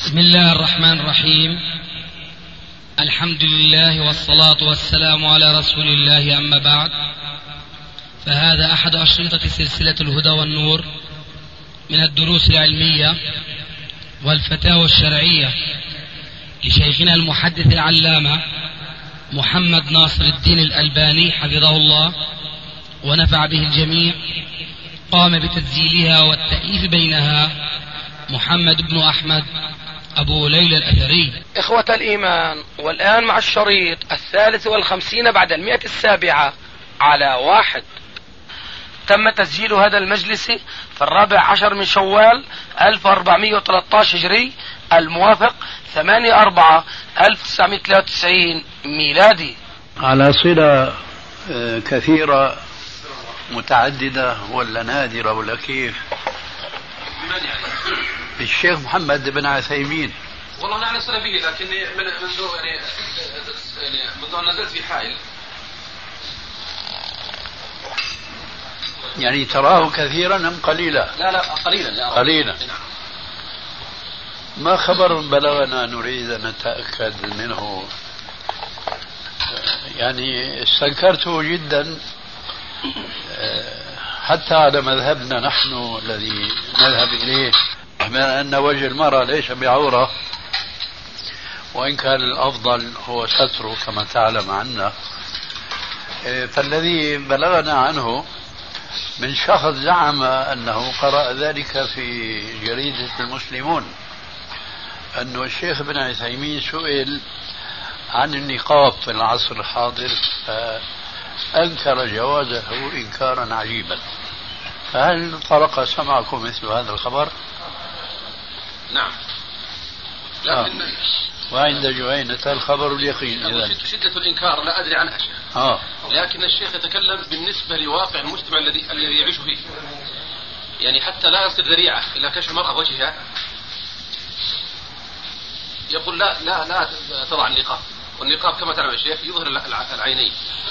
بسم الله الرحمن الرحيم. الحمد لله والصلاة والسلام على رسول الله، أما بعد، فهذا أحد أشرطة سلسلة الهدى والنور من الدروس العلمية والفتاوى الشرعية لشيخنا المحدث العلامة محمد ناصر الدين الألباني حفظه الله ونفع به الجميع. قام بتسجيلها والتأليف بينها محمد بن أحمد أبو ليلى الأثري. إخوة الإيمان، والآن مع الشريط 53 بعد 107 على 1. تم تسجيل هذا المجلس في 14 من شوال 1413 هجري، الموافق 8/4/1993 ميلادي. على صلة كثيرة متعددة ولا نادرة ولا كيف؟ الشيخ محمد بن عثيمين. والله أنا على صلة به، لكني منذ منذ أن نزلت في حائل. يعني تراه كثيرا أم قليلا؟ لا قليلا. قليلا. ما خبر بلغنا نريد أن نتأكد منه، يعني استنكرته جدا حتى على مذهبنا نحن الذي نذهب إليه، من أن وجه المرأة ليس بعورة، وإن كان الأفضل هو ستره كما تعلم عنا. فالذي بلغنا عنه من شخص زعم أنه قرأ ذلك في جريدة المسلمون، أن الشيخ ابن عثيمين سئل عن النقاب في العصر الحاضر فأنكر جوازه إنكارا عجيبا. فهل طرق سمعكم مثل هذا الخبر؟ نعم، لكن وعند جهينة الخبر اليقين. شدة الإنكار لا أدري عنها شيء. لكن الشيخ يتكلم بالنسبة لواقع المجتمع الذي يعيش فيه، يعني حتى لا يصير ذريعة إلى كشف المرأة وجهها. يقول لا تضع النقاب، والنقاب كما تعلم يا شيخ يظهر العينين.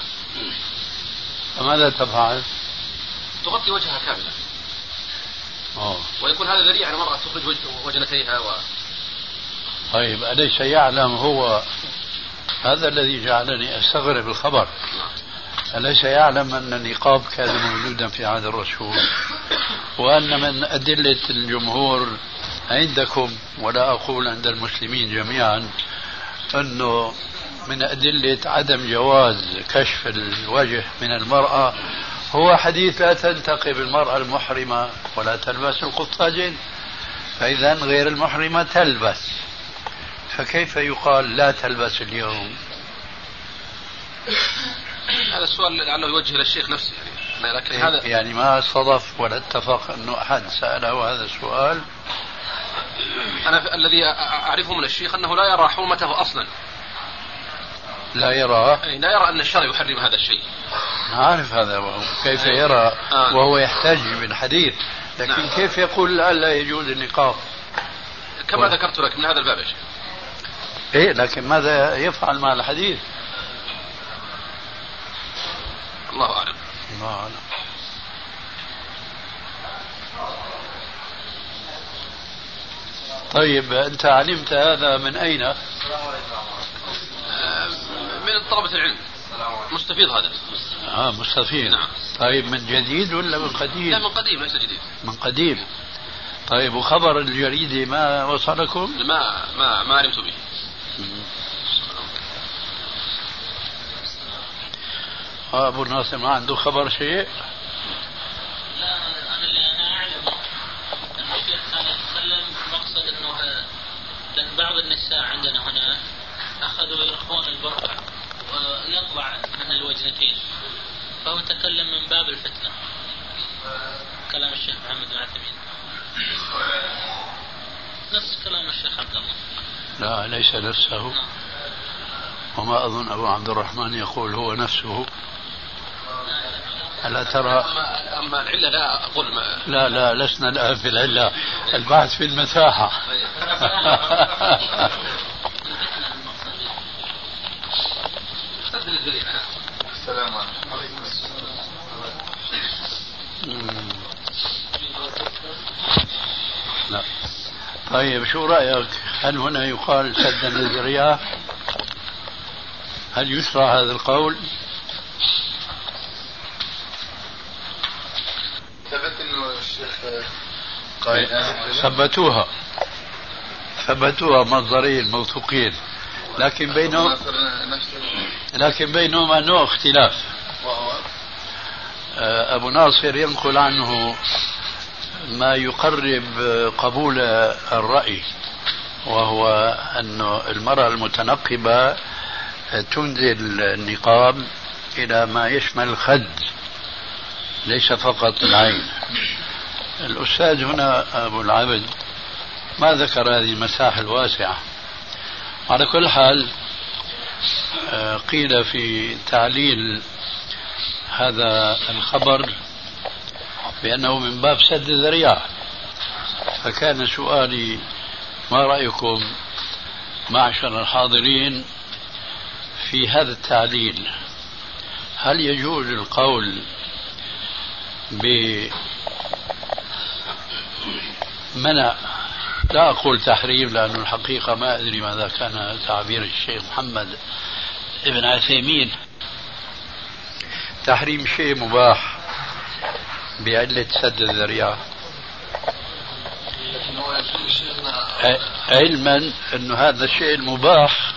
فماذا تفعل؟ تغطي وجهها كاملا. ويكون هذا ذريعة المرأة تخرج وجنتيها طيب، أليس يعلم هو هذا الذي جعلني أستغرب الخبر؟ أليس يعلم أن النقاب كان موجودا في عهد الرسول، وأن من أدلة الجمهور عندكم، ولا أقول عند المسلمين جميعا، أنه من أدلة عدم جواز كشف الوجه من المرأة هو حديث لا تنتقب المرأة المحرمة ولا تلبس القفازين، فإذا غير المحرمة تلبس، فكيف يقال لا تلبس اليوم؟ هذا السؤال لعله يوجه للشيخ نفسه، لكن هذا يعني ما صدف ولا اتفق أنه أحد سأله هذا السؤال. أنا الذي أعرفه من الشيخ أنه لا يرى حرمته أصلا. لا يرى أن الشرع يحرم هذا الشيء. عارف هذا، كيف يرى وهو يحتاج بالحديث، لكن نعم. كيف يقول لا يجوز النقاب كما ذكرت لك من هذا الباب يا شيخ؟ لكن ماذا يفعل مع الحديث؟ الله أعلم. طيب، أنت علمت هذا من أين؟ من طلبة العلم. مستفيض هذا. مستفيض. نعم. طيب، من جديد ولا من قديم؟ لا، من قديم ليس جديد. من قديم. طيب، وخبر الجريدة ما وصلكم؟ ما علمت به. أبو الناصر ما عنده خبر شيء؟ لا، أنا أعلم أن الشيخ كان يتكلم مقصد أنه لأن بعض النساء عندنا هنا أخذوا يرخون البرقع ويطلع من الوجنتين، فهو تكلم من باب الفتنة. كلام الشيخ محمد بن عثيمين نفس كلام الشيخ عبد الله. لا، ليس نفسه. وما أظن أبو عبد الرحمن يقول هو نفسه. ألا ترى؟ أما العلة لا أقول لا لسنا الآن في العلة، البحث في المساحة. السلام عليكم. لا. طيب شو رأيك؟ هل هنا يقال سدا للذريعة؟ هل يشرع هذا القول؟ ثبت انه الشيخ ثبتوها مصدرين موثوقين، لكن بينهما نوع اختلاف. أبو ناصر ينقل عنه ما يقرب قبول الرأي، وهو أن المرأة المتنقبة تنزل النقاب إلى ما يشمل الخد ليس فقط العين. الأستاذ هنا أبو العبد ما ذكر هذه المساحة الواسعة. على كل حال قيل في تعليل هذا الخبر بأنه من باب سد الذريعة، فكان سؤالي ما رأيكم معشر الحاضرين في هذا التعليل؟ هل يجوز القول بمنع، لا أقول تحريم لأن الحقيقة ما أدري ماذا كان تعبير الشيخ محمد ابن عثيمين، تحريم شيء مباح بعلة سد الذريعة، علما أن هذا الشيء المباح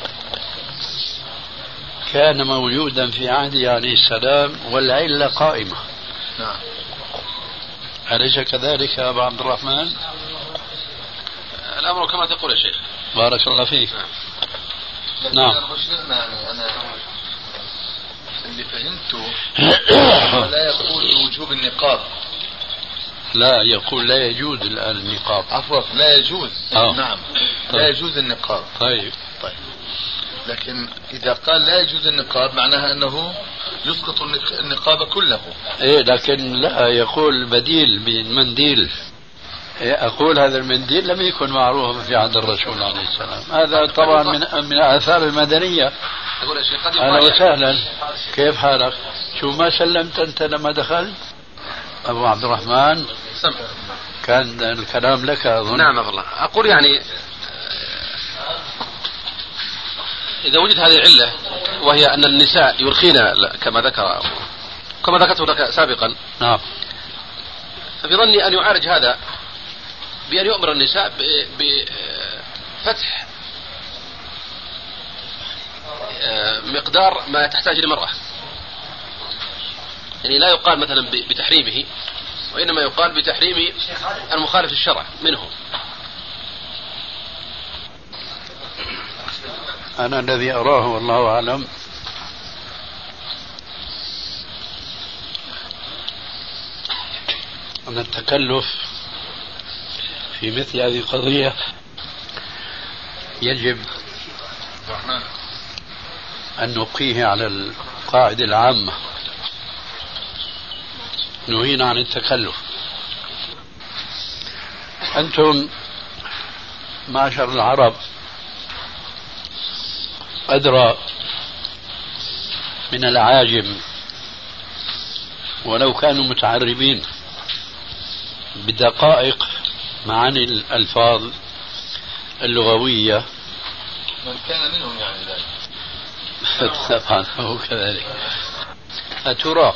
كان موجودا في عهده عليه السلام والعلة قائمة. نعم. أليس كذلك يا أبا عبد الرحمن؟ الأمر كما تقول يا شيخ. بارك الله فيك. نعم. أنا اللي فهمته لا يقول بوجوب النقاب، لا يقول لا يجوز الآن النقاب. عفوا لا يجوز. نعم. لا يجوز النقاب. طيب. لكن إذا قال لا يجوز النقاب معناها أنه يسقط النقاب كله. إيه، لكن لا يقول بديل بالمنديل. أقول هذا المنديل لم يكن معروفا في عهد الرسول عليه السلام، هذا طبعا من الآثار المدنية. أهلا وسهلا، كيف حالك؟ شو ما سلمت أنت لما دخلت؟ أبو عبد الرحمن كان الكلام لك أظن. نعم والله. أقول يعني إذا وجد هذه العلة وهي أن النساء يرخين كما ذكرته لك سابقا، نعم، ففي ظني أن يعالج هذا بأن يؤمر النساء بفتح مقدار ما تحتاج المرأة، يعني لا يقال مثلا بتحريمه، وإنما يقال بتحريم المخالف للشرع منه. أنا الذي أراه والله أعلم أن التكلف في مثل هذه القضية يجب أن نبقيه على القاعدة العامة، نهينا عن التكلف. أنتم معشر العرب أدرى من العاجم ولو كانوا متعربين بدقائق معاني الألفاظ اللغوية. من كان منهم يعني ذلك. طبعا هو كذلك. أترى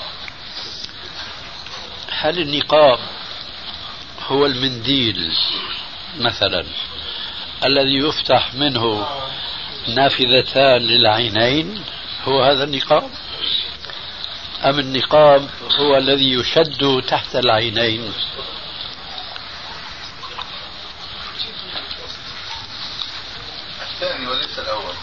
هل النقاب هو المنديل مثلا الذي يفتح منه نافذتان للعينين، هو هذا النقاب، أم النقاب هو الذي يشد تحت العينين؟ الثاني وليس الأول.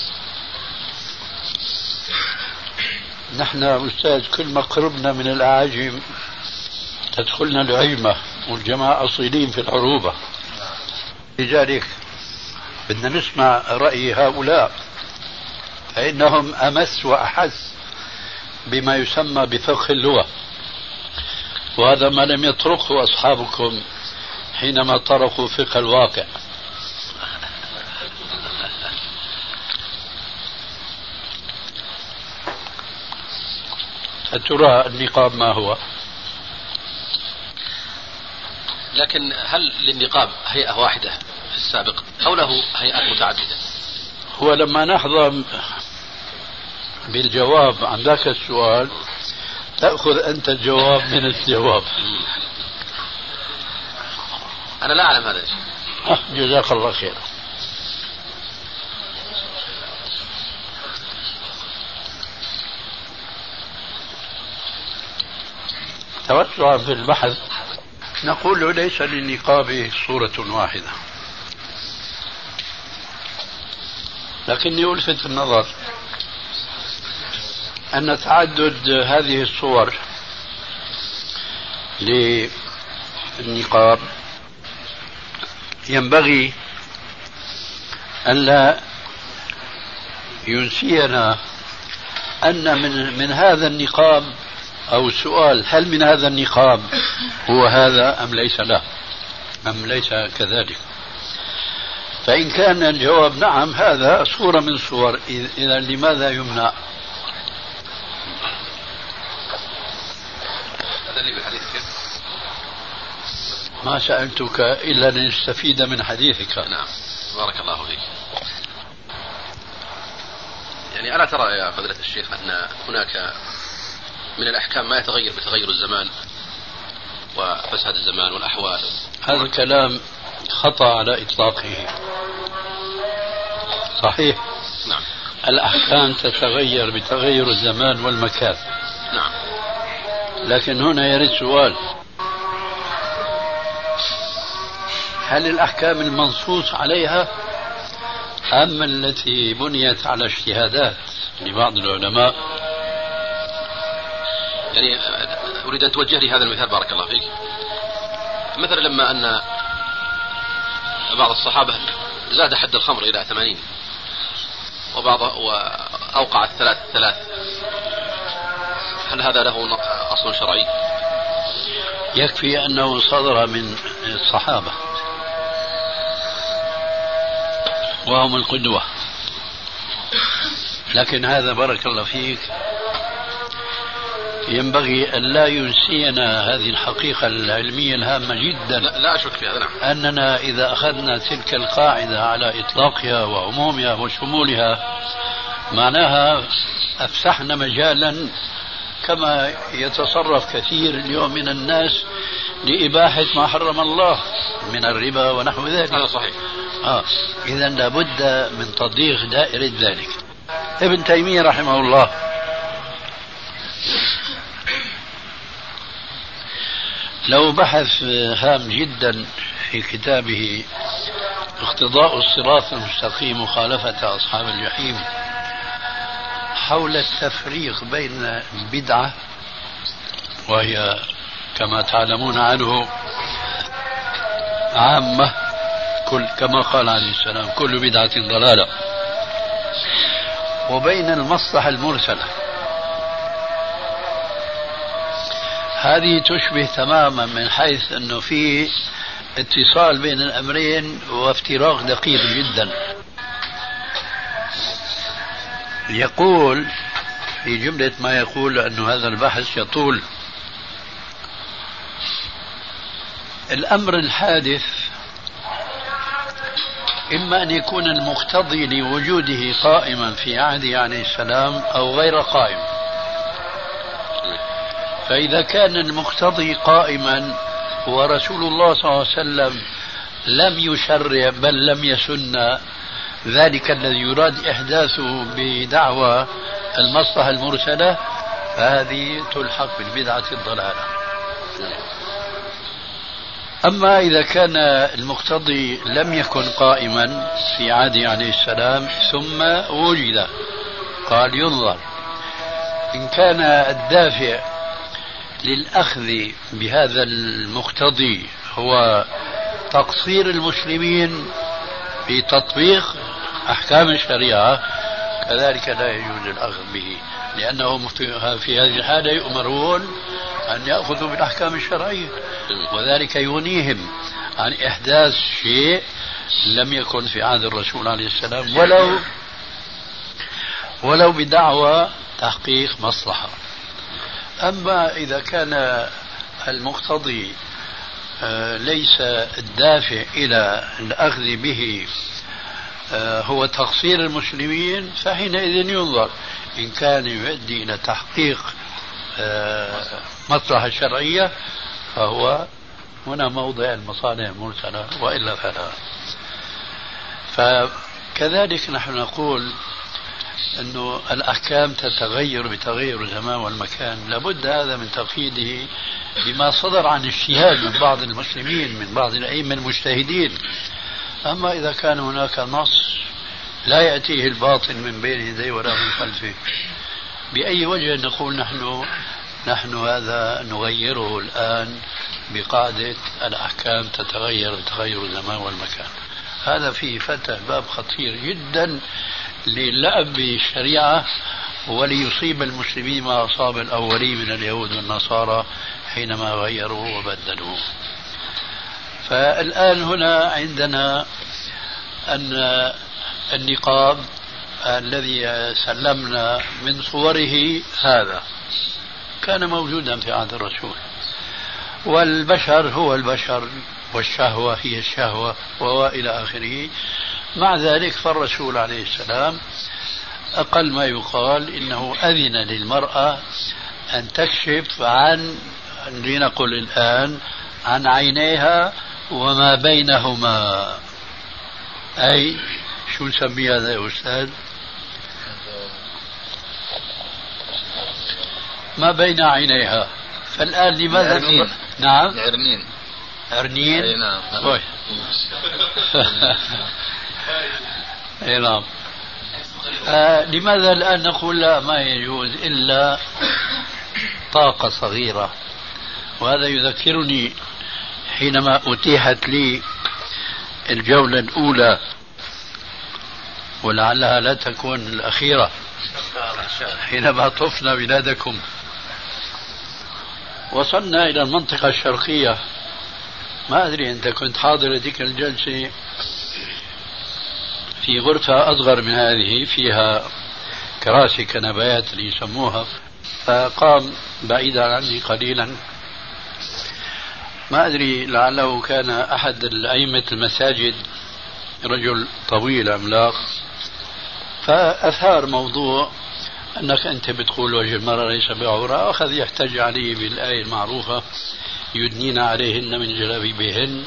نحن أستاذ كل ما قربنا من الأعاجم تدخلنا العجمة، والجماعة أصيلين في العروبة، لذلك بدنا نسمع رأي هؤلاء فإنهم أمس وأحس بما يسمى بفقه اللغة، وهذا ما لم يطرقه أصحابكم حينما طرقوا فقه الواقع. ترى النقاب ما هو؟ لكن هل للنقاب هيئة واحدة في السابق أو له هيئات متعددة؟ هو لما نحظى بالجواب عن ذاك السؤال تأخذ أنت الجواب من الجواب. أنا لا أعلم هذا الشيء. جزاك الله خير. توسعا في البحث نقول ليس للنقاب صورة واحدة، لكني ألفت النظر أن تعدد هذه الصور للنقاب ينبغي أن لا ينسينا أن من هذا النقاب أو السؤال هل من هذا النقاب هو هذا أم ليس له أم ليس كذلك. فإن كان الجواب نعم هذا صورة من صور، إذا لماذا يمنع؟ هذا اللي بالحديث كيف؟ ما سألتك إلا لنستفيد من حديثك. نعم بارك الله فيك. يعني ألا ترى يا فضيلة الشيخ أن هناك من الأحكام ما يتغير بتغير الزمان وفساد الزمان والأحوال؟ هذا الكلام خطأ على إطلاقه. صحيح. نعم. الأحكام تتغير بتغير الزمان والمكان. نعم. لكن هنا يرد سؤال: هل الأحكام المنصوص عليها أم التي بنيت على اجتهادات لبعض العلماء؟ يعني أريد أن توجه لي هذا المثال بارك الله فيك. مثلا لما أن بعض الصحابة زاد حد الخمر إلى 80 وأوقع الثلاث، هل هذا له أصل شرعي؟ يكفي أنه صدر من الصحابة وهم القدوة، لكن هذا بارك الله فيك ينبغي أن لا ينسينا هذه الحقيقة العلمية الهامة جدا. لا أشك في هذا. نعم. أننا إذا أخذنا تلك القاعدة على إطلاقها وعمومها وشمولها معناها أفسحنا مجالا كما يتصرف كثير اليوم من الناس لإباحة ما حرم الله من الربا ونحو ذلك. هذا صحيح. إذا لابد من تضييق دائرة ذلك. ابن تيمية رحمه الله لو بحث هام جدا في كتابه اقتضاء الصراط المستقيم مخالفة أصحاب الجحيم حول التفريق بين البدعة، وهي كما تعلمون عنه عامة كما قال عليه السلام كل بدعة ضلالة، وبين المصلحة المرسلة. هذه تشبه تماما من حيث أنه في اتصال بين الأمرين وافتراق دقيق جدا. يقول في جملة ما يقول أن هذا البحث يطول: الأمر الحادث إما أن يكون المقتضي لوجوده قائما في عهده عليه السلام أو غير قائم. فإذا كان المقتضي قائما ورسول الله صلى الله عليه وسلم لم يشرع بل لم يسن ذلك الذي يراد إحداثه بدعوى المصلحة المرسلة، فهذه تلحق بالبدعة الضلالة. أما إذا كان المقتضي لم يكن قائما في عهده عليه السلام ثم وجد، قال ينظر إن كان الدافع للأخذ بهذا المقتضي هو تقصير المسلمين في تطبيق أحكام الشريعة، كذلك لا يجوز الأخذ به، لأنهم في هذه الحالة يؤمرون أن يأخذوا بالأحكام الشرعية، وذلك يغنيهم عن إحداث شيء لم يكن في عهد الرسول عليه السلام ولو بدعوى تحقيق مصلحة. أما إذا كان المقتضي ليس الدافع إلى الأخذ به هو تقصير المسلمين، فحينئذ ينظر إن كان يؤدي إلى تحقيق مصلحة شرعية فهو هنا موضع المصالح المرسلة، وإلا فلا. فكذلك نحن نقول أنه الأحكام تتغير بتغير الزمان والمكان، لابد هذا من تقييده بما صدر عن اجتهاد من بعض المسلمين من بعض الأئمة المجتهدين. أما إذا كان هناك نص لا يأتيه الباطل من بين يديه ولا من خلفه، بأي وجه نقول نحن هذا نغيره الآن بقاعدة الأحكام تتغير بتغير الزمان والمكان؟ هذا فيه فتح باب خطير جدا للعب بالشريعة وليصيب المسلمين ما أصاب الأولين من اليهود والنصارى حينما غيروا وبدلوا. فالآن هنا عندنا أن النقاب الذي سلمنا من صوره هذا كان موجودا في عهد الرسول، والبشر هو البشر والشهوة هي الشهوة وإلى آخره. مع ذلك فالرسول عليه السلام أقل ما يقال إنه أذن للمرأة أن تكشف عن، لنقل الآن، عن عينيها وما بينهما. أي شو نسمي هذا يا أستاذ؟ ما بين عينيها. فالآن لماذا عرنين. نعم عرنين أي نعم أي نعم. لماذا الآن نقول لا ما يجوز إلا طاقة صغيرة؟ وهذا يذكرني حينما أتيحت لي الجولة الأولى ولعلها لا تكون الأخيرة، حينما طفنا بلادكم وصلنا إلى المنطقة الشرقية. ما أدري أنت كنت حاضر تلك الجلسة في غرفة أصغر من هذه فيها كراسي كنبات اللي يسموها، فقام بعيدا عني قليلا، ما أدري لعله كان أحد الأئمة المساجد، رجل طويل عملاق، فأثار موضوع أنك أنت بتقول وجه المرأة ليس بعورة، أخذ يحتج عليه بالآية المعروفة يدنين عليهن من جلابيبهن.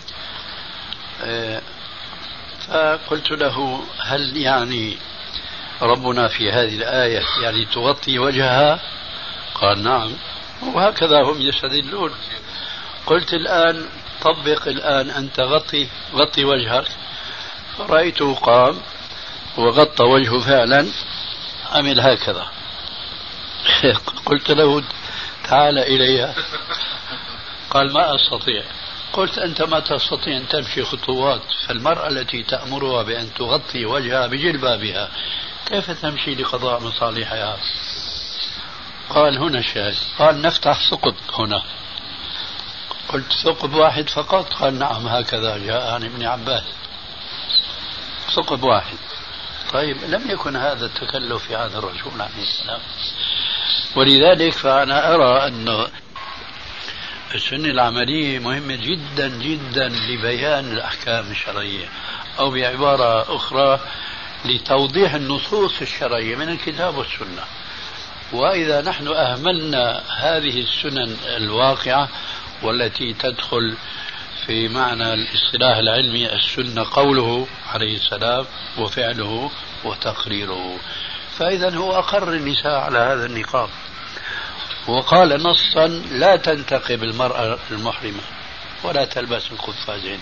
فقلت له هل يعني ربنا في هذه الآية يعني تغطي وجهها؟ قال نعم، وهكذا هم يستدلون. قلت الآن طبق الآن أنت غطي وجهك. فرأيته قام وغطى وجهه فعلا، عمل هكذا. قلت له تعال إلي، قال ما أستطيع. قلت أنت ما تستطيع أن تمشي خطوات، فالمرأة التي تأمرها بأن تغطي وجهها بجلبابها كيف تمشي لقضاء مصالحها؟ قال هنا الشاهد. قال نفتح ثقب هنا. قلت ثقب واحد فقط؟ قال نعم هكذا جاء عن ابن عباس، ثقب واحد. طيب لم يكن هذا التكلف في هذا الرسول عليه السلام. ولذلك فأنا أرى أن السنة العملية مهمة جدا جدا لبيان الأحكام الشرعية، أو بعبارة أخرى لتوضيح النصوص الشرعية من الكتاب والسنة. وإذا نحن أهملنا هذه السنن الواقعة والتي تدخل في معنى الاصطلاح العلمي السنة قوله عليه السلام وفعله وتقريره، فإذا هو أقر النساء على هذا النقاب، وقال نصا لا تنتقب المرأة المحرمة ولا تلبس القفازين.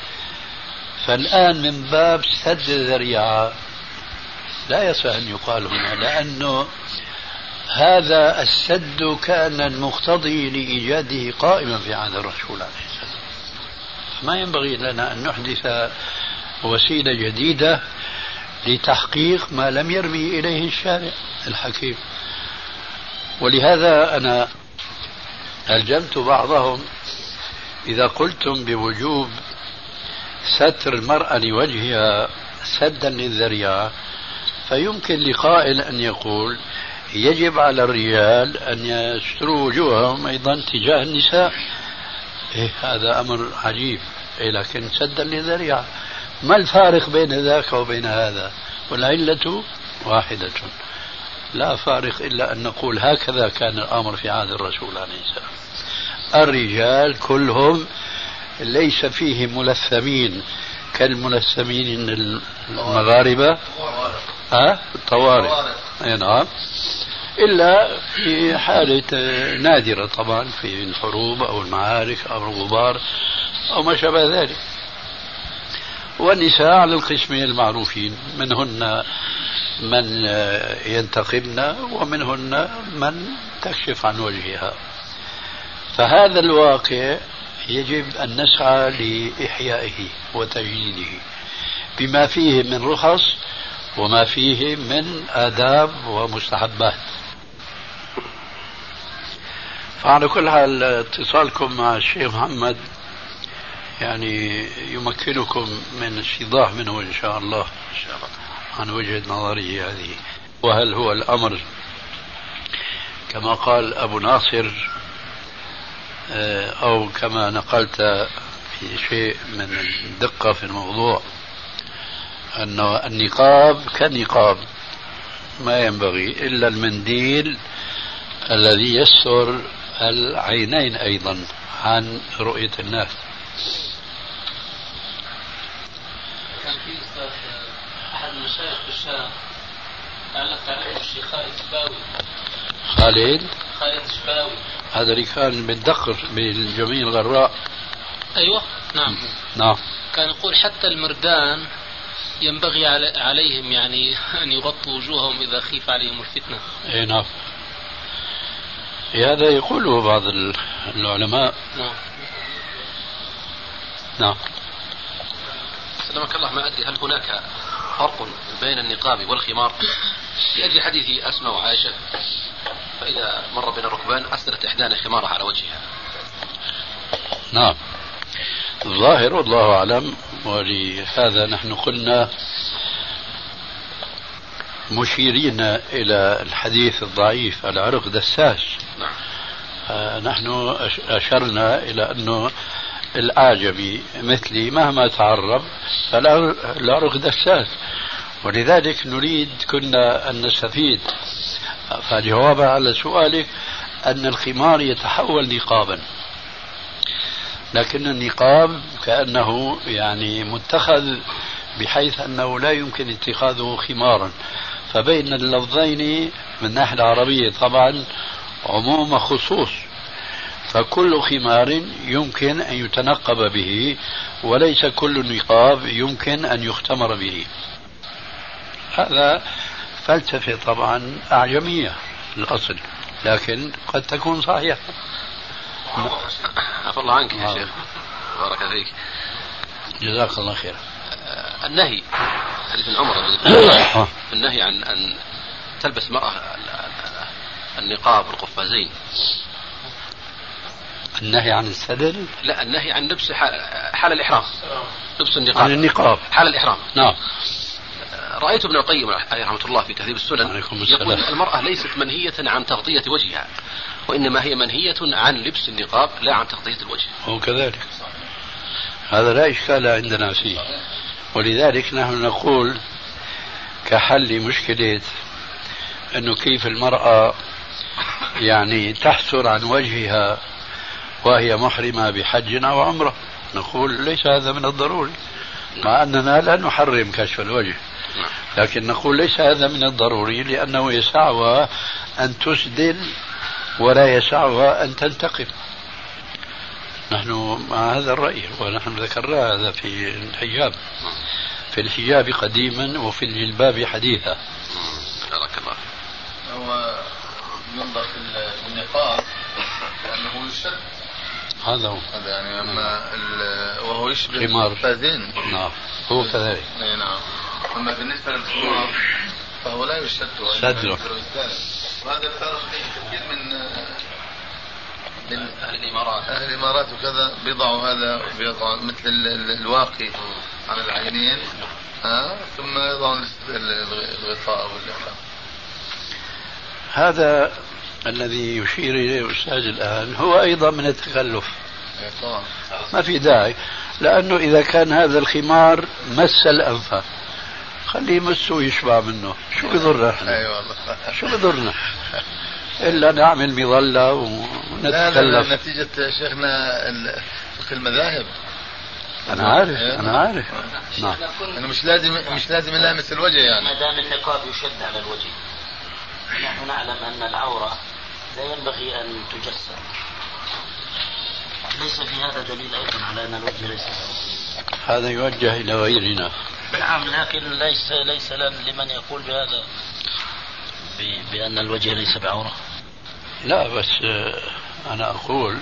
فالآن من باب سد الذريعة لا يصح أن يقال هنا، لأنه هذا السد كان المقتضي لإيجاده قائما في عهد الرسول عليه السلام، ما ينبغي لنا أن نحدث وسيلة جديدة لتحقيق ما لم يرمي إليه الشارع الحكيم. ولهذا أنا ألجمت بعضهم إذا قلتم بوجوب ستر المرأة لوجهها سدا للذريعة، فيمكن لقائل أن يقول يجب على الرجال أن يستروا وجوههم أيضا تجاه النساء. إيه هذا أمر عجيب. إيه لكن سدا لذريعة. ما الفارق بين ذاك وبين هذا؟ والعلة واحدة، لا فارق إلا أن نقول هكذا كان الأمر في عهد الرسول عليه السلام. الرجال كلهم ليس فيهم ملثمين كالملثمين المغاربة الطوارئ. نعم، إلا في حالة نادرة طبعا في الحروب أو المعارك أو الغبار أو ما شابه ذلك. والنساء على القسمين المعروفين، منهن من ينتقبن ومنهن من تكشف عن وجهها. فهذا الواقع يجب أن نسعى لإحيائه وتجديده بما فيه من رخص وما فيه من آداب ومستحبات. فعلى كل حال اتصالكم مع الشيخ محمد يعني يمكنكم من استيضاح منه إن شاء الله عن وجهة نظره هذه. وهل هو الأمر كما قال أبو ناصر أو كما نقلت في شيء من الدقة في الموضوع أن النقاب كالنقاب ما ينبغي إلا المنديل الذي يستر العينين أيضا عن رؤية الناس. كان في أستاذ أحد المشايخ في الشام لعلك تعرفه الشيخ خالد شباوي. خالد شباوي هذا اللي كان بالدقر بالجميع الغراء. أيوة نعم. كان يقول حتى المردان ينبغي عليهم يعني أن يغطوا وجوههم إذا خيف عليهم الفتنة. أي نعم، هذا يقوله بعض العلماء. نعم. سلمك الله، ما أدري هل هناك فرق بين النقاب والخمار لأجل حديث أسماء وعائشة، فإذا مر بين الركبان أسدلت إحدانا خمارها على وجهها. نعم، الظاهر والله أعلم. ولهذا نحن قلنا مشيرين إلى الحديث الضعيف العرق دساس. نحن أشرنا إلى أنه الأعجمي مثلي مهما تعرب فالعرق دساس، ولذلك نريد كنا أن نستفيد. فالجواب على سؤالك أن الخمار يتحول نقابا، لكن النقاب كأنه يعني متخذ بحيث أنه لا يمكن اتخاذه خمارا. فبين اللفظين من الناحية العربية طبعا عموم خصوص، فكل خمار يمكن أن يتنقب به وليس كل نقاب يمكن أن يختمر به. هذا فلسفة طبعا أعجمية الأصل، لكن قد تكون صحيحة. عفى الله عنك يا شيخ، بارك فيك، جزاك الله خير. النهي حديث عمر النهي عن أن تلبس المرأة النقاب والقفازين. النهي عن السدل؟ لا، النهي عن لبس حال الإحرام، لبس النقاب عن النقاب حال الإحرام. نعم. رأيت ابن القيم عليه رحمة الله في تهذيب السنن يقول المرأة ليست منهية عن تغطية وجهها، وإنما هي منهية عن لبس النقاب لا عن تغطية الوجه. هو كذلك، هذا لا إشكال عندنا فيه. ولذلك نحن نقول كحل مشكلة أنه كيف المرأة يعني تحسر عن وجهها وهي محرمة بحج أو عمرة، نقول ليس هذا من الضروري، مع أننا لا نحرم كشف الوجه، لكن نقول ليس هذا من الضروري لأنه يسعها أن تسدل ولا يسعها أن تنتقم. نحن مع هذا الرأي، ونحن ذكرنا هذا في الحجاب، في الحجاب قديما وفي الجلباب حديثا. بارك الله. هو ينظر في النقاب لأنه يشد، هذا هو يعني أما وهو يشبه القفازين. نعم هو كذلك. نعم. أما بالنسبة للخمار فهو لا يشد صدره. وهذا الفارق كثير من أهل الإمارات. أهل الإمارات وكذا بيضعوا هذا، بيضعوا مثل الواقي على العينين، ثم يضعون الغطاء واللحاف. هذا الذي يشير إليه الأستاذ الآن هو أيضا من التكلف. طبعا ما في داعي، لأنه إذا كان هذا الخمار مس الأنف خليه يمسه ويشبع منه، شو بضرنا احنا؟ اي والله شو بضرنا إلا نعمل مظلة ونتكلف. نتيجة شيخنا فقه المذاهب. أنا عارف نعم. أنا مش لازم يلامس الوجه يعني. ما دام النقاب يشد على الوجه، نحن نعلم أن العورة لا ينبغي أن تجسد، ليس في هذا دليل أيضا على أن الوجه ليس بعورة؟ هذا يوجه إلى غيرنا. نعم، لكن ليس لمن يقول بهذا بأن الوجه ليس بعورة. لا بس أنا أقول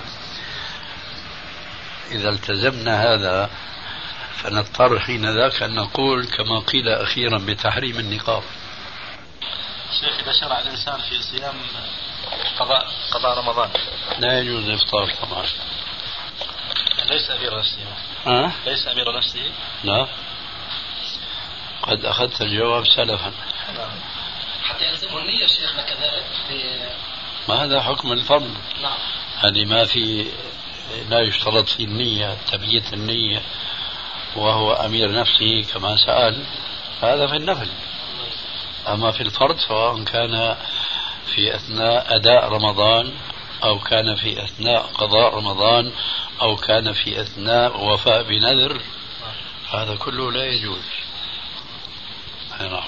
إذا التزمنا هذا فنضطر حين ذاك أن نقول كما قيل أخيرا بتحريم النقاب. شيخ، إذا شرع الإنسان في صيام قضاء رمضان لا يجوز الإفطار طبعا. ليس أمير نفسه. ليس أمير نفسه. لا، قد أخذت الجواب سلفا. حتى يلزمه النية شيخنا كذلك. ما هذا حكم الفرض. نعم. هذه ما في، لا يشترط في النية تبييت النية وهو أمير نفسه كما سأل، هذا في النفل. أما في الفرض سواء كان في أثناء أداء رمضان أو كان في أثناء قضاء رمضان أو كان في أثناء وفاء بنذر، هذا كله لا يجوز. نعم.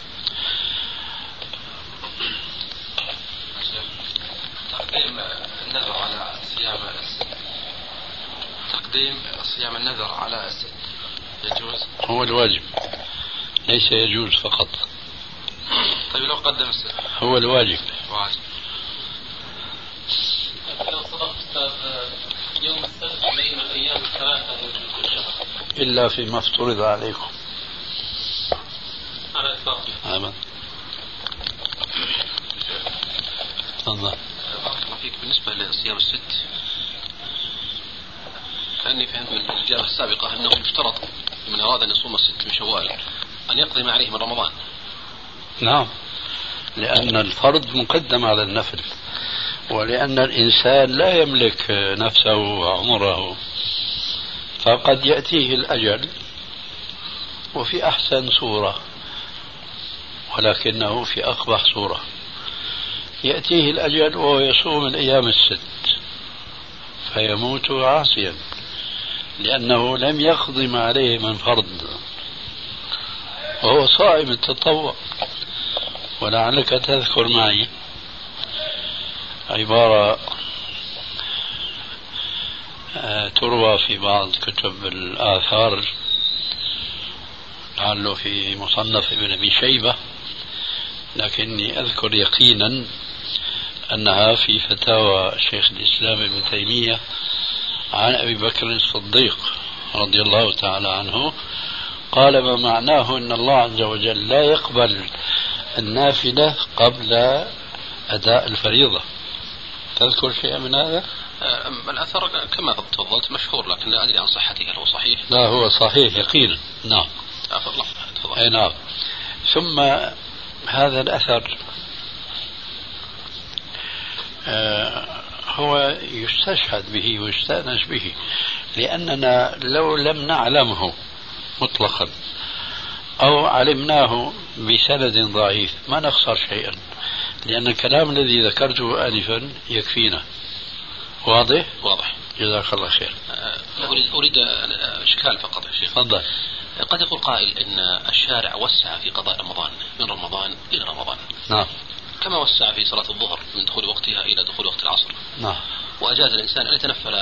تقديم صيام النذر على الست يجوز؟ هو الواجب، ليس يجوز فقط. طيب لو قدم الست؟ هو الواجب. واجب. لو صدق أستاذ يوم السبت بين الأيام الثلاثة من الشهر إلا فيما افترض عليكم على إطلاقه. آمين. تفضل. بارك الله فيك. بالنسبة لصيام الست، كأني فهمت من الإجابة السابقة أنه يفترض من أراد أن يصوم الست من شوال أن يقضي ما عليه من رمضان. نعم، لأن الفرض مقدم على النفل، ولأن الإنسان لا يملك نفسه وعمره، فقد يأتيه الأجل وفي أحسن صورة ولكنه في أقبح صورة. يأتيه الأجل وهو يصوم الأيام الست فيموت عاصيا لأنه لم يقض ما عليه من فرض وهو صائم التطوع. ولعلك تذكر معي عبارة تروى في بعض كتب الآثار، لعله في مصنف ابن أبي شيبة، لكني أذكر يقينا أنها في فتاوى شيخ الإسلام ابن تيمية عن أبي بكر الصديق رضي الله تعالى عنه، قال ما معناه أن الله عز وجل لا يقبل النافلة قبل أداء الفريضة. تذكر شيئا من هذا؟ الأثر كما تفضلت مشهور، لكن لا أدري عن صحته، هل هو صحيح؟ لا، هو صحيح يقينا. نعم. تفضل. نعم. ثم هذا الأثر هو يستشهد به ويستأنس به، لأننا لو لم نعلمه مطلقا أو علمناه بسند ضعيف ما نخسر شيئا، لأن الكلام الذي ذكرته آنفا يكفينا. واضح؟ واضح. جزاك الله خير. أريد إشكال فقط يا شيخ. تفضل. قد يقول قائل إن الشارع وسع في قضاء رمضان من رمضان إلى رمضان. نعم. كما وسع في صلاة الظهر من دخول وقتها إلى دخول وقت العصر. نعم. وأجاز الإنسان أن يتنفل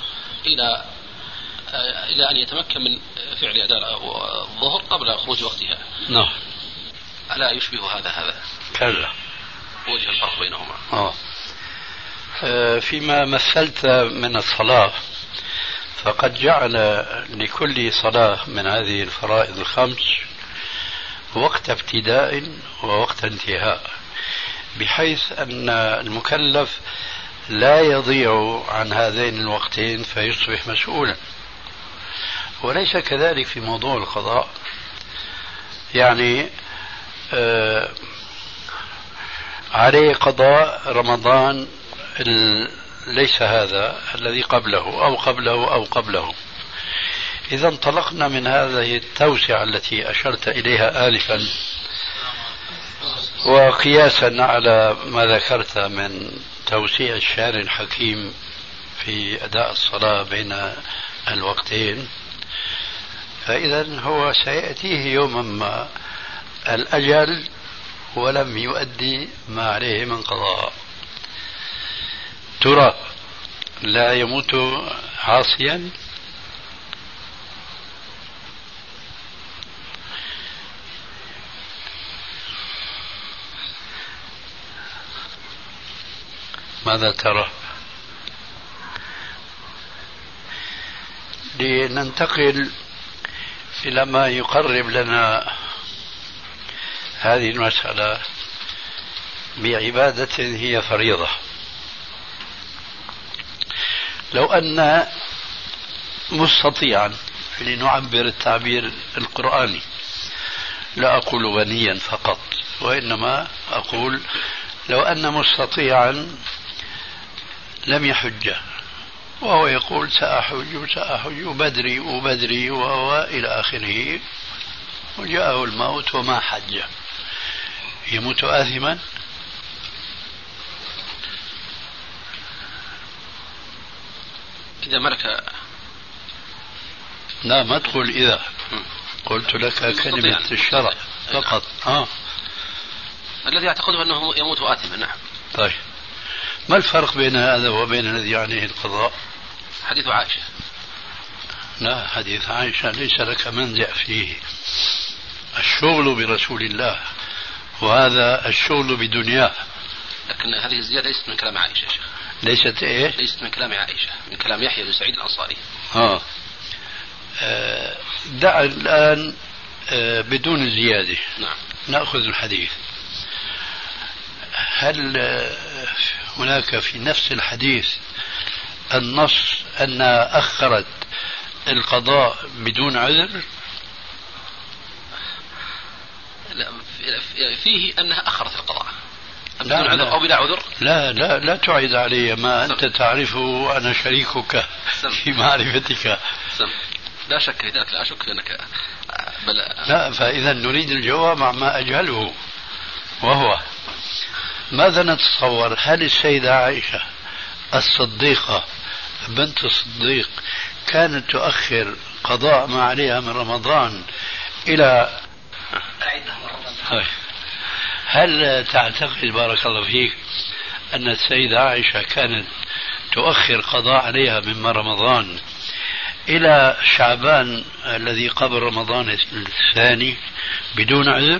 إلى أن يتمكن من فعل أداء الظهر قبل خروج وقتها. نعم. ألا يشبه هذا؟ كلا. وجه الفرق بينهما. فيما مثلت من الصلاة، فقد جعل لكل صلاة من هذه الفرائض الخمس وقت ابتداء ووقت انتهاء، بحيث أن المكلف لا يضيع عن هذين الوقتين فيصبح مسؤولا. وليس كذلك في موضوع القضاء. يعني عليه قضاء رمضان ليس هذا الذي قبله أو قبله أو قبله. إذا انطلقنا من هذه التوسعة التي أشرت إليها آلفا، وقياسا على ما ذكرت من توسيع الشارع الحكيم في أداء الصلاة بين الوقتين، فإذا هو سيأتيه يوما ما الأجل ولم يؤدي ما عليه من قضاء. ترى لا يموت عاصيا؟ ماذا ترى؟ لننتقل إلى ما يقرب لنا هذه المسألة بعبادة هي فريضة. لو أن مستطيعا، لنعبر التعبير القرآني، لا أقول غنيا فقط، وإنما أقول لو أن مستطيعا لم يحج، وهو يقول سأحج بدري وإلى آخره، وجاءه الموت وما حج، يموت آثما؟ إذا ملك. لا، ما تقول إذا، قلت لك كلمة الشرع فقط. الذي يعتقده أنه يموت آثما. نعم. طيب، ما الفرق بين هذا وبين الذي عليه القضاء؟ حديث عائشة. لا، حديث عائشة ليس لك منزع فيه. الشغل برسول الله، وهذا الشغل بدنياه. لكن هذه الزيادة ليست من كلام عائشة. ليست إيه؟ ليست من كلام عائشة، من كلام يحيى بن سعيد الأنصاري. دع الآن بدون زيادة. نعم. نأخذ الحديث. هل هناك في نفس الحديث النص أن أخرت القضاء بدون عذر؟ لا، فيه أنها أخرت القضاء بدون عذر أو بلا عذر. لا تعيد علي ما أنت تعرفه وأنا شريكك في معرفتك. لا شك في ذلك، لا أشك أنك لا، فإذا نريد الجواب عما أجهله، وهو ماذا نتصور؟ هل السيدة عائشة الصديقة بنت الصديق كانت تؤخر قضاء ما عليها من رمضان إلى هل تعتقد بارك الله فيك أن السيدة عائشة كانت تؤخر قضاء عليها من رمضان إلى شعبان الذي قبل رمضان الثاني بدون عذر؟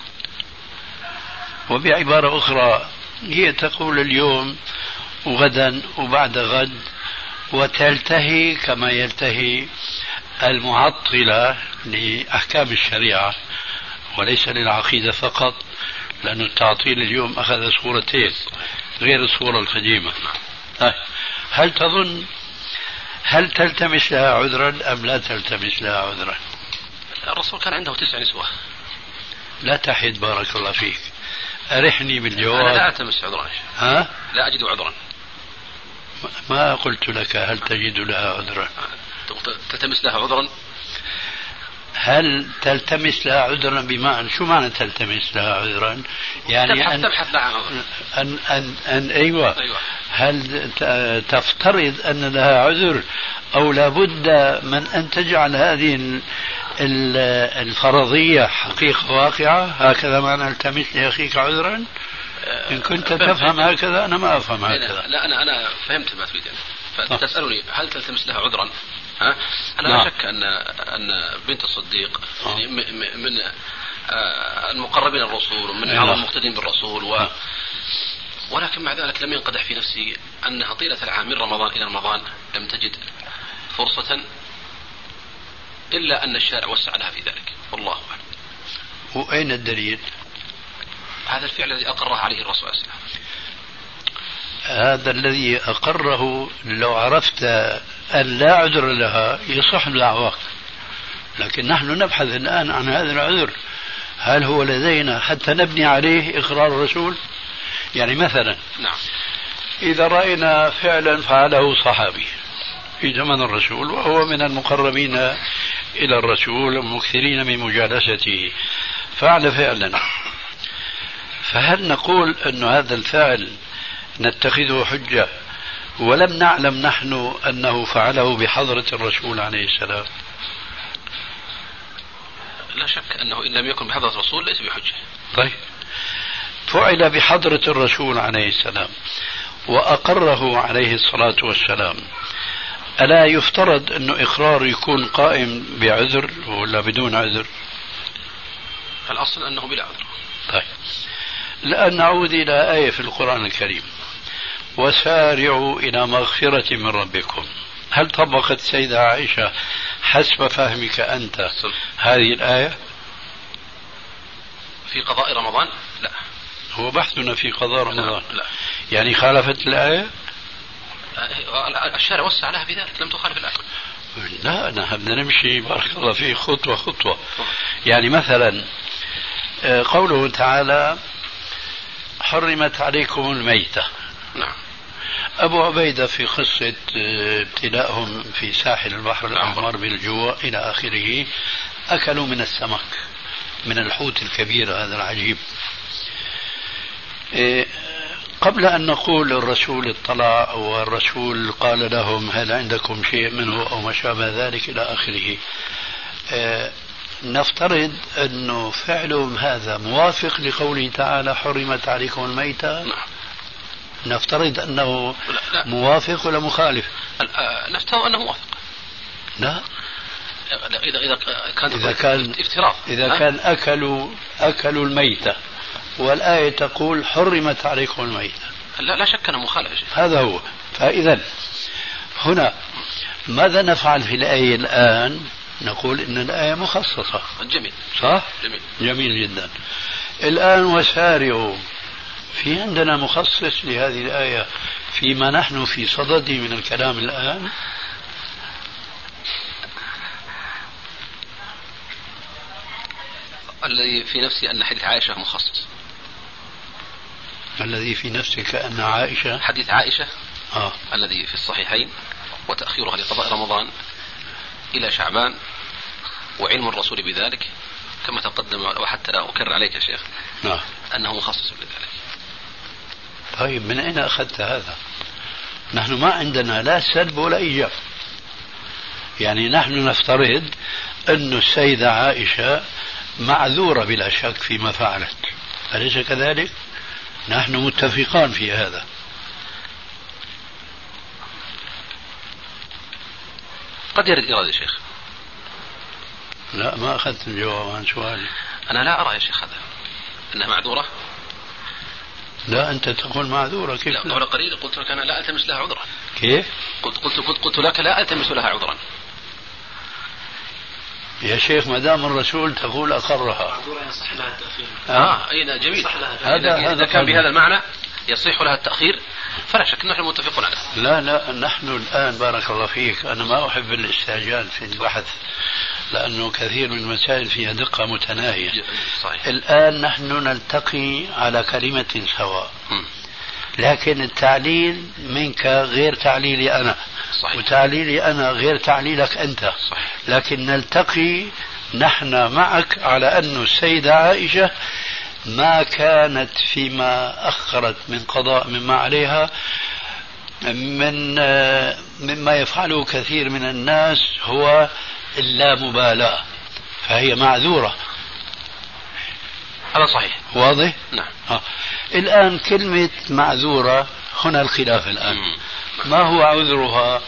وبعبارة أخرى، هي تقول اليوم وغدا وبعد غد، وتلتهي كما يلتهي المعطلة لأحكام الشريعة وليس للعقيدة فقط، لأن التعطيل اليوم أخذ صورتين غير الصورة القديمة. هل تظن هل تلتمس لها عذرا أم لا تلتمس لها عذرا؟ الرسول كان عنده 9 نسوة. لا تحد بارك الله فيك، أرحني بالجواب. أنا لا ألتمس عذرا. لا أجد عذرا. ما قلت لك هل تجد لها عذرا. تلتمس لها عذرا. هل تلتمس لها عذرا بمعنى شو معنى تلتمس لها عذرا؟ يعني تبحث لها عذرا. أيوة. هل تفترض أن لها عذر أو لابد من أن تجعل هذه الفرضية حقيقة واقعة؟ هكذا معنى التمس لأخيك عذرا؟ إن كنت تفهم هكذا أنا ما أفهم هكذا. لا، أنا فهمت ما تريد. فتسألني هل تلتمس لها عذرا؟ أنا لا شك أن بنت الصديق من المقربين الرسول ومن أعظم المقتدين بالرسول، ولكن مع ذلك لم ينقدح في نفسي أنها طيلة العام من رمضان إلى رمضان لم تجد فرصة إلا أن الشارع وسع لها في ذلك، والله أعلم. وأين الدليل؟ هذا الفعل الذي أقره عليه الرسول صلى الله عليه وسلم. هذا الذي أقره لو عرفت أن لا عذر لها يصح دعواك، لكن نحن نبحث الآن عن هذا العذر، هل هو لدينا حتى نبني عليه إقرار الرسول؟ يعني مثلا نعم. إذا رأينا فعلا فعله صحابي في زمن الرسول وهو من المقربين إلى الرسول ومكثرين من مجالسته، فعل فعلا، فهل نقول أن هذا الفعل نتخذه حجة ولم نعلم نحن أنه فعله بحضرة الرسول عليه السلام؟ لا شك أنه إن لم يكن بحضرة الرسول ليس بحجة. طيب، فعل بحضرة الرسول عليه السلام وأقره عليه الصلاة والسلام، ألا يفترض أن إقرار يكون قائم بعذر ولا بدون عذر؟ الأصل أنه بلا عذر. طيب، الآن نعود إلى آية في القرآن الكريم: وسارعوا إلى مغفرة من ربكم. هل طبقت السيدة عائشة حسب فهمك أنت هذه الآية في قضاء رمضان؟ لا. هو بحثنا في قضاء رمضان. لا. يعني خالفت الآية؟ الشارع وسع لها في ذلك، لم تخالف الآية. لا، نحن بدنا نمشي بارك الله فيه خطوة خطوة. يعني مثلا قوله تعالى: حرمت عليكم الميتة. نعم. أبو عبيدة في قصة ابتلاءهم في ساحل البحر الأحمر بالجوع إلى آخره أكلوا من السمك، من الحوت الكبير هذا العجيب. قبل أن نقول الرسول اطلع والرسول قال لهم هل عندكم شيء منه أو ما شابه ذلك إلى آخره، نفترض أنه فعلهم هذا موافق لقوله تعالى: حرمت عليكم الميتة. نفترض أنه لا. موافق ولا مخالف؟ نفترض أنه موافق. لا، إذا كان افتراض، إذا كان أكلوا الميتة والآية تقول حرمت عليكم الميتة، لا شك أنه مخالف. هذا هو. فإذا هنا ماذا نفعل في الآية الآن؟ نقول إن الآية مخصصة. جميل. صح؟ جميل جدا. الآن وسارعوا، في عندنا مخصص لهذه الآية فيما نحن في صدده من الكلام الآن؟ الذي في نفسي أن حديث عائشة مخصص. الذي في نفسك أن عائشة، حديث عائشة الذي في الصحيحين وتأخيرها لقضاء رمضان إلى شعبان وعلم الرسول بذلك كما تقدم، وحتى لا أكرر عليك يا شيخ أنه مخصص لذلك. طيب، من أين أخذت هذا؟ نحن ما عندنا لا سلب ولا إيجاب. يعني نحن نفترض أن السيدة عائشة معذورة بلا شك فيما فعلت، أليس كذلك؟ نحن متفقان في هذا. قد يرد إرادة يا شيخ. لا، ما أخذت الجواب عن سؤالي. أنا لا أرى يا شيخ هذا أنها معذورة. لا، أنت تقول معذورة. كيف؟ لا، قبل قليل قلت لك أنا لا ألتمس لها عذرا. كيف؟ قلت لك لا ألتمس لها عذرا. يا شيخ، ما دام الرسول تقول أقرها. معذورة يصح لها التأخير. أي جميل. هذا كان بهذا المعنى يصح لها التأخير فلا شك نحن متفقون عليه. لا، نحن الآن بارك الله فيك، أنا ما أحب الاستعجال في البحث لأنه كثير من المسائل فيها دقة متناهية. صحيح. الآن نحن نلتقي على كلمة سواء، لكن التعليل منك غير تعليلي أنا. صحيح. وتعليلي أنا غير تعليلك أنت. صحيح. لكن نلتقي نحن معك على أن السيدة عائشة ما كانت فيما أخرت من قضاء مما عليها مما يفعله كثير من الناس هو اللامبالاة، فهي معذورة. هذا صحيح. واضح؟ نعم. الآن كلمة معذورة هنا الخلاف الآن. ما هو عذرها؟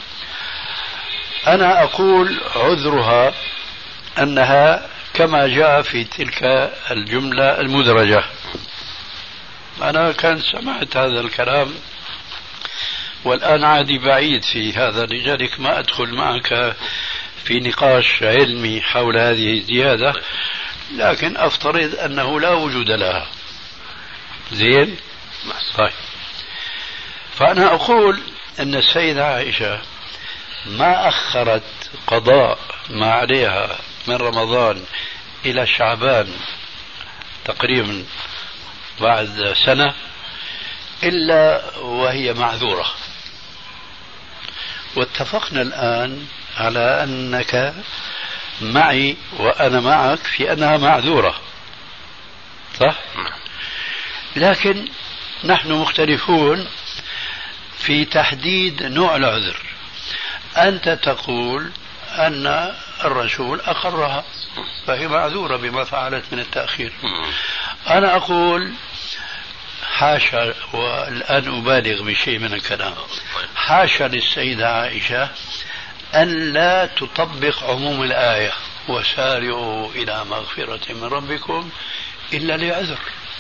أنا أقول عذرها أنها كما جاء في تلك الجملة المدرجة. أنا كان سمعت هذا الكلام والآن عادي بعيد في هذا، لذلك ما أدخل معك في نقاش علمي حول هذه الزيادة، لكن أفترض أنه لا وجود لها. زين؟ طيب، فأنا أقول أن السيدة عائشة ما أخرت قضاء ما عليها من رمضان إلى شعبان تقريبا بعد سنة إلا وهي معذورة. واتفقنا الآن على أنك معي وأنا معك في أنها معذورة، صح؟ لكن نحن مختلفون في تحديد نوع العذر. أنت تقول أن الرسول أقرها فهي معذورة بما فعلت من التأخير. أنا أقول حاشا، والآن أبالغ بشيء من الكلام، حاشا للسيدة عائشة أن لا تطبق عموم الآية وسارعوا إلى مغفرة من ربكم إلا لعذر.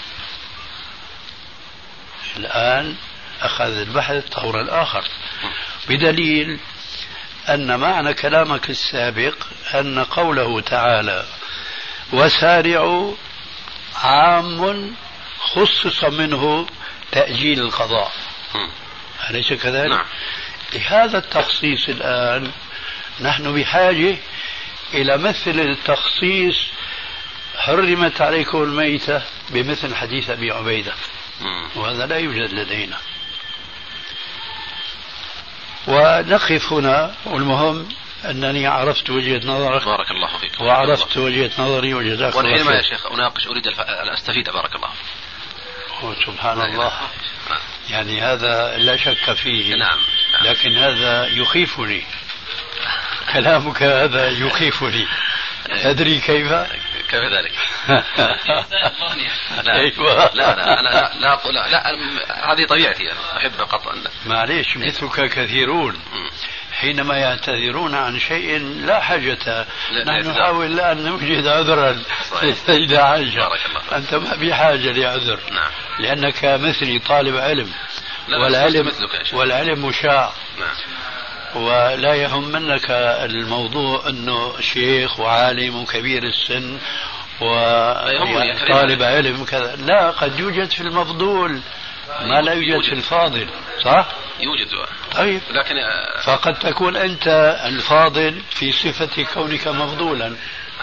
الآن أخذ البحث طورا آخر، بدليل أن معنى كلامك السابق أن قوله تعالى وسارعوا عام خصص منه تأجيل القضاء، أليس كذلك؟ نعم. لهذا التخصيص الآن نحن بحاجة إلى مثل التخصيص حرمت عليكم الميتة بمثل حديث أبي عبيدة، وهذا لا يوجد لدينا. ونقف هنا، والمهم أنني عرفت وجهة نظرك. بارك الله فيك. وعرفت وجهة نظري وجزاك الله خير. وحينما يا شيخ أناقش أريد أن أستفيد. بارك الله. سبحان الله. يعني هذا لا شك فيه. نعم. لكن هذا يخيفني، كلامك هذا يخيفني. تدري كيف؟ كيف ذلك؟ أيوة. لا أنا لا أقول لا هذه طبيعتي، أنا أحب قطعا. معليش، مثلك كثيرون حينما يعتذرون عن شيء لا حاجة، نحن نحاول الآن نوجد عذرا للسيدة عائشة. أنت ما بحاجة لعذر. نعم. لأنك مثلي طالب علم، والعلم مشاع. نعم. ولا يهم منك الموضوع أنه شيخ وعالم وكبير السن وطالب علم كذا. لا، قد يوجد في المفضول ما لا يوجد في الفاضل، صح؟ يوجد. طيب، لكن فقد تكون أنت الفاضل في صفة كونك مفضولا.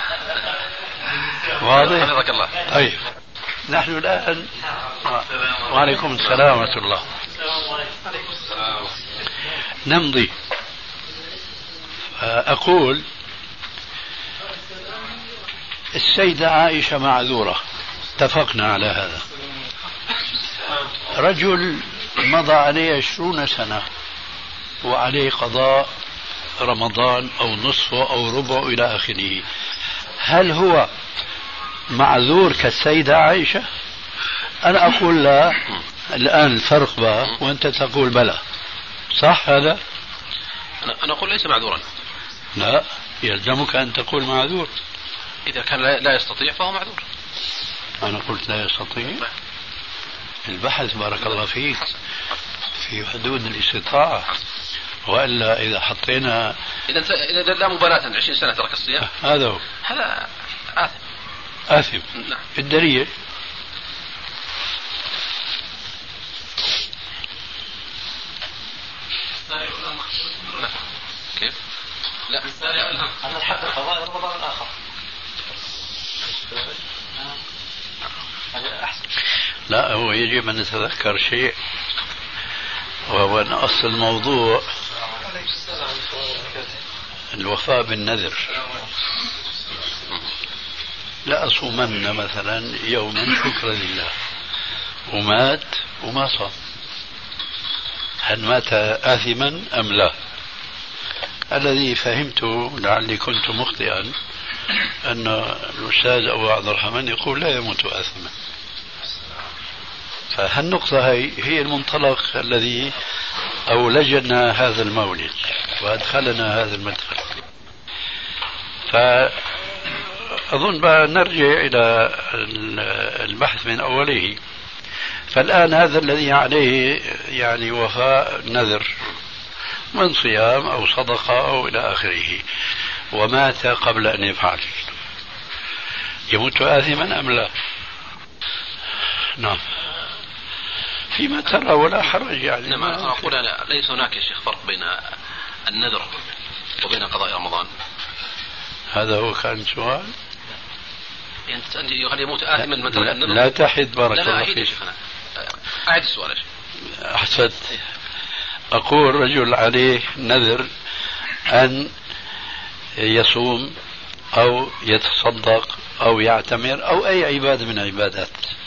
واضح؟ حفظك الله. طيب، نحن الآن وعليكم السلام ورحمة الله. نمضي. أقول السيدة عائشة معذورة، اتفقنا على هذا. رجل مضى عليه 20 سنة وعليه قضاء رمضان أو نصفه أو ربعه إلى آخره، هل هو معذور كالسيدة عائشة؟ أنا أقول لا. الآن الفرق بقى، وأنت تقول بلى، صح هذا؟ أنا أقول ليس معذورا. لا، يلزمك أن تقول معذور. إذا كان لا يستطيع فهو معذور. أنا قلت لا يستطيع. البحث بارك الله فيك في حدود الاستطاعة، وإلا إذا حطينا إذا لا مبالاة 20 سنة ترك الصيام، هذا هو، هذا آثم. آثم. نعم. الدليل كيف؟ لا أنا الحق القضاء رمضان الآخر. لا، هو يجب أن نتذكر شيء، وهو أن أصل الموضوع الوفاء بالنذر. لا أصومن مثلا يوما شكرا لله، ومات وما صام، هل مات آثما أم لا؟ الذي فهمته، لعلي كنت مخطئا، أن الأستاذ أبو عبد الرحمن يقول لا يموت آثما. فهالنقطة هي المنطلق الذي أولجنا هذا المولد وأدخلنا هذا المدخل. فأظن بقى نرجع إلى البحث من أوله. فالآن هذا الذي عليه يعني وفاء نذر من صيام أو صدقة أو إلى آخره، ومات قبل أن يفعل، يموت آثما أم لا؟ نعم، فيما ترى ولا حرج يعني. نعم. أنا أقول ليس هناك يا شيخ فرق بين النذر وبين قضاء رمضان. هذا هو كان سؤال. هل يموت آثما من ترك النذر؟ لا تحد بارك الله فيك. أعد السؤال يا شيخ. أحسنت. أقول رجل عليه نذر أن يصوم أو يتصدق أو يعتمر أو أي عبادة من العبادات،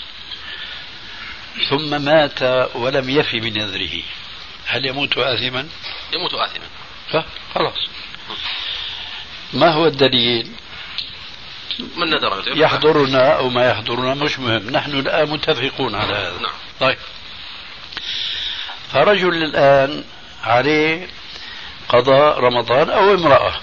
ثم مات ولم يفي بنذره، هل يموت آثما؟ يموت آثما. خلاص. ما هو الدليل؟ من نذر يحضرنا أو ما يحضرنا مش مهم، نحن الآن متفقون على هذا. نعم. طيب، فرجل الآن عليه قضاء رمضان أو امرأة،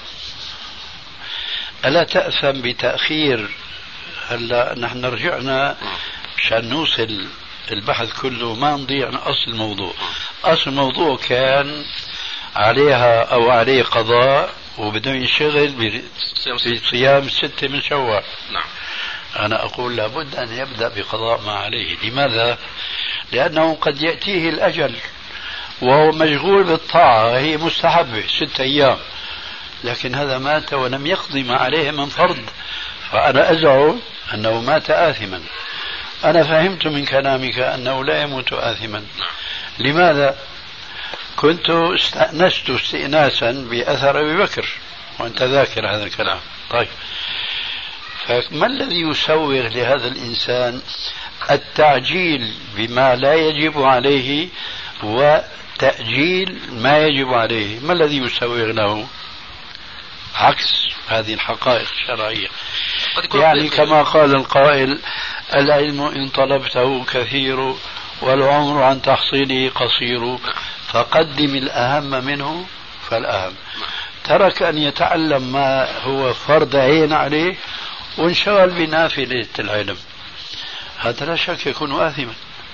ألا تأثم بتأخير؟ هلا نحن رجعنا مشان نوصل البحث كله ما نضيع عن أصل الموضوع. أصل الموضوع كان عليها أو عليه قضاء وبده ينشغل بصيام 6 من شوال. نعم. أنا أقول لابد أن يبدأ بقضاء ما عليه. لماذا؟ لأنه قد يأتيه الأجل وهو مشغول بالطاعة، هي مستحبة 6 أيام، لكن هذا مات ولم يقضي ما عليه من فرض، فأنا أزعم أنه مات آثما. أنا فهمت من كلامك أنه لا يموت آثما. لماذا؟ كنت استأنست استئناسا بأثر أبي بكر وأنت ذاكر هذا الكلام. طيب، فما الذي يسوغ لهذا الإنسان التعجيل بما لا يجب عليه وتأجيل ما يجب عليه؟ ما الذي يسوغ له؟ عكس هذه الحقائق الشرعية. يعني كما قال القائل: العلم إن طلبته كثير والعمر عن تحصيله قصير، فقدم الأهم منه فالأهم. ترك أن يتعلم ما هو فرض عين عليه وانشغل بنافلة العلم، هذا لا شك يكون آثما.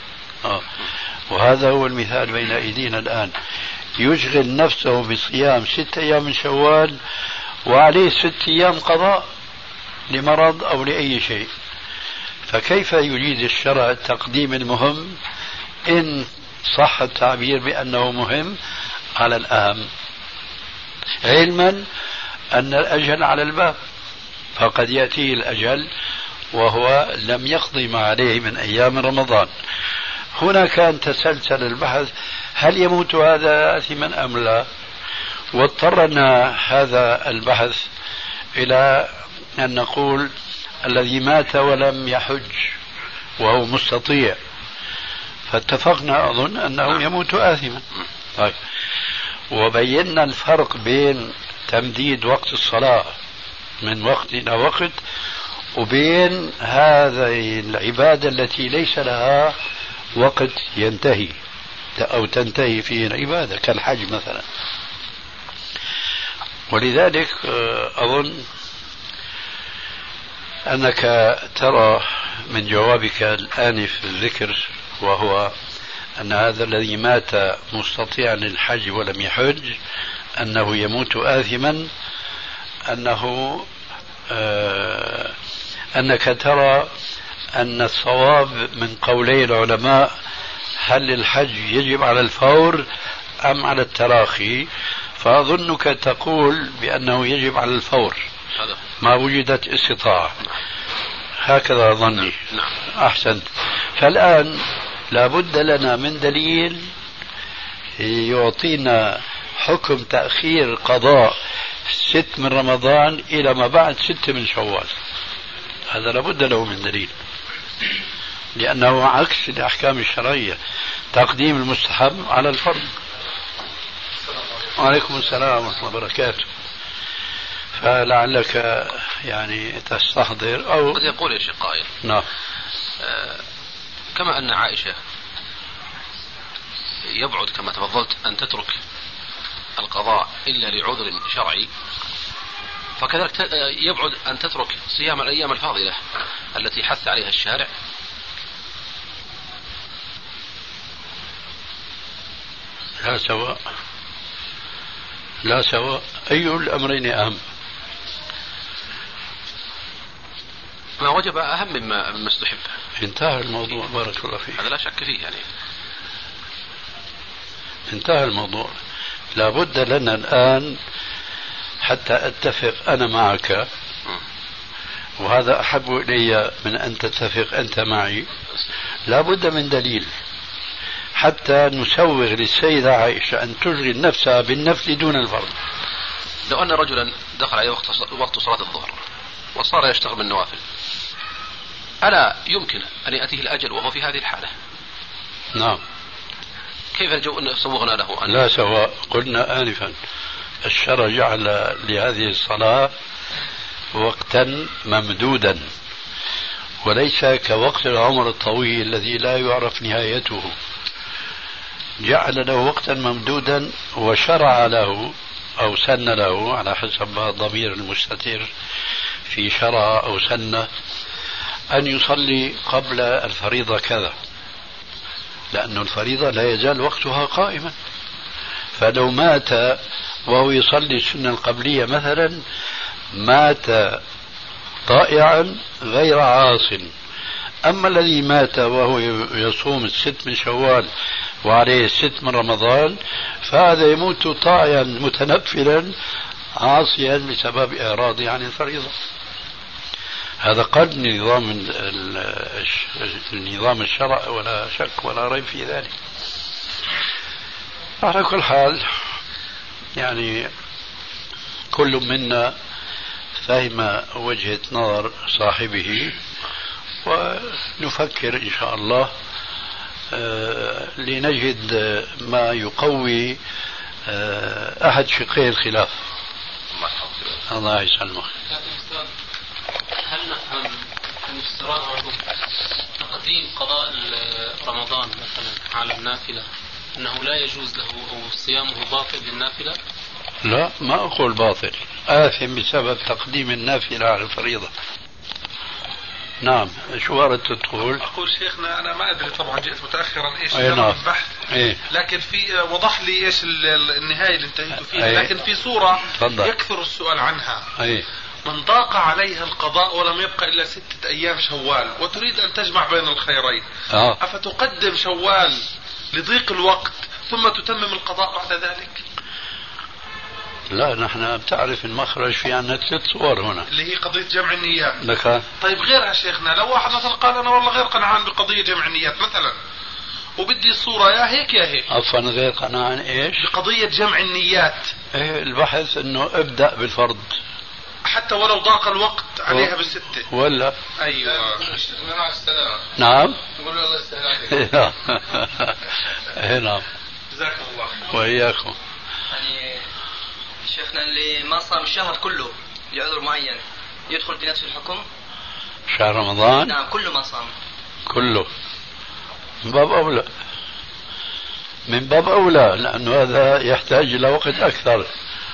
وهذا هو المثال بين أيدينا الآن، يشغل نفسه بصيام 6 أيام من شوال وعليه 6 أيام قضاء لمرض أو لأي شيء. فكيف يجيز الشرع تقديم المهم إن صح التعبير بأنه مهم على الأهم، علما أن الأجل على الباب، فقد يأتيه الأجل وهو لم يقضي ما عليه من أيام رمضان. هنا كان تسلسل البحث: هل يموت هذا آثما أم لا؟ واضطرنا هذا البحث إلى أن نقول الذي مات ولم يحج وهو مستطيع، فاتفقنا أظن أنه يموت آثما. طيب، وبينا الفرق بين تمديد وقت الصلاة من وقت إلى وقت وبين هذه العبادة التي ليس لها وقت ينتهي أو تنتهي فيه العبادة كالحج مثلا. ولذلك أظن أنك ترى من جوابك الآنف الذكر، وهو أن هذا الذي مات مستطيعا للحج ولم يحج أنه يموت آثما، أنك ترى أن الصواب من قولي العلماء هل الحج يجب على الفور أم على التراخي، فأظنك تقول بأنه يجب على الفور ما وجدت استطاعة. هكذا ظني. أحسنت. فالآن لابد لنا من دليل يعطينا حكم تأخير قضاء 6 من رمضان إلى ما بعد 6 من شوال. هذا لابد له من دليل، لأنه عكس الأحكام الشرعية، تقديم المستحب على الفرض. وعليكم السلام ورحمة الله وبركاته. فلعلك يعني تستحضر أو قد يقول يا شيخ قائل. نعم. كما أن عائشة يبعد كما تفضلت أن تترك القضاء إلا لعذر شرعي، فكذلك يبعد أن تترك صيام الأيام الفاضلة التي حث عليها الشارع. لا سواء أي الأمرين أهم؟ ما وجب أهم مما استحب. انتهى الموضوع. بارك الله فيك. هذا لا شك فيه يعني. انتهى الموضوع. لابد لنا الآن حتى أتفق أنا معك، وهذا أحب إلي من أن تتفق أنت معي، لابد من دليل. حتى نسوغ للسيدة عائشة أن تشغل نفسها بالنفل دون الفرض. لو أن رجلا دخل عليه وقت صلاة الظهر وصار يشتغل بالنوافل، ألا يمكن أن يأتيه الأجل وهو في هذه الحالة؟ نعم. كيف سوغنا له أن لا سواء. قلنا آنفا الشرع جعل لهذه الصلاة وقتا ممدودا، وليس كوقت العمر الطويل الذي لا يعرف نهايته. جعل له وقتا ممدودا وشرع له أو سن له على حسب الضمير المستتر في شرع أو سن أن يصلي قبل الفريضة كذا، لأن الفريضة لا يزال وقتها قائما. فلو مات وهو يصلي السنة القبلية مثلا مات طائعا غير عاص. أما الذي مات وهو يصوم 6 من شوال وعليه 6 من رمضان فهذا يموت طائعا متنفلا عاصيا بسبب إعراضه عن الفريضة. هذا قد نظام الشرع ولا شك ولا ريب في ذلك. على كل حال يعني كل منا فهم وجهة نظر صاحبه، ونفكر إن شاء الله لنجد ما يقوي أحد شقي الخلاف. الله يسلمك. هل نفهم من اشتراط تقديم قضاء رمضان مثلا على النافلة أنه لا يجوز له أو صيامه باطل للنافلة؟ لا، ما أقول باطل، آثم بسبب تقديم النافلة على الفريضة. نعم. شو أردت تقول؟ أقول شيخنا أنا ما أدري طبعا جئت متأخرا إيش نعم. البحث لكن في وضح لي إيش النهاية اللي انتهيت فيها. لكن في صورة يكثر السؤال عنها. من ضاق عليها القضاء ولم يبقى إلا 6 أيام شوال وتريد أن تجمع بين الخيرين أفتقدم شوال لضيق الوقت ثم تتمم القضاء بعد ذلك؟ لا، نحن بتعرف المخرج في عنا 3 صور هنا اللي هي قضية جمع النيات. لك. طيب غيرها شيخنا، لو واحد مثلا قال أنا والله غير قنعان بقضية جمع النيات مثلا وبدي الصورة يا هيك يا هيك. عفوا غير قنعان إيش؟ بقضية جمع النيات. البحث إنه ابدأ بالفرض حتى ولو ضاق الوقت عليها ب6 ولا. أيوة. مع السلامة. نعم. تقول الله يستاهل عليك. نعم. جزاك الله. وإياكم. يعني شيخنا اللي ما صام الشهر كله لعذر معين يدخل في نفس الحكم؟ شهر رمضان؟ نعم كله ما صام. كله من باب أولى، من باب أولى، لأنه هذا يحتاج إلى وقت أكثر.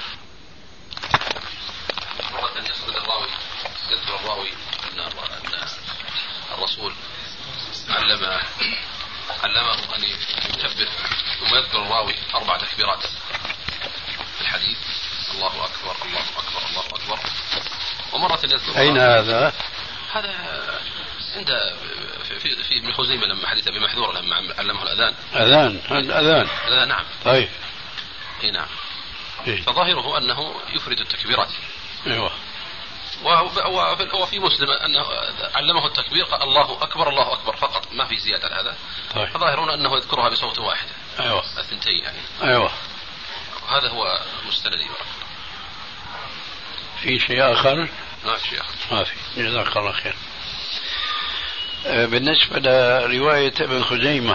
يذكر الراوي أن الرسول علمه أن يكبر، ثم يذكر الراوي 4 تكبيرات في الحديث: الله أكبر الله أكبر الله أكبر. ومرة يذكر. أين هذا؟ هذا عند في ابن خزيمة لما حديث أبي محذور لما علمه الأذان. الأذان نعم. طيب. نعم. فظاهره أنه يفرد التكبيرات. أيوة. وفي مسلم أنه علمه التكبير قال الله أكبر الله أكبر فقط، ما في زيادة على هذا. طيب. فظاهرون أنه يذكرها بصوت واحد. أيوة. 2 يعني. أيوة. هذا هو مستندي. في شيء آخر؟ ما في شيء آخر. ما في. جزاك الله خير. بالنسبة لرواية ابن خزيمة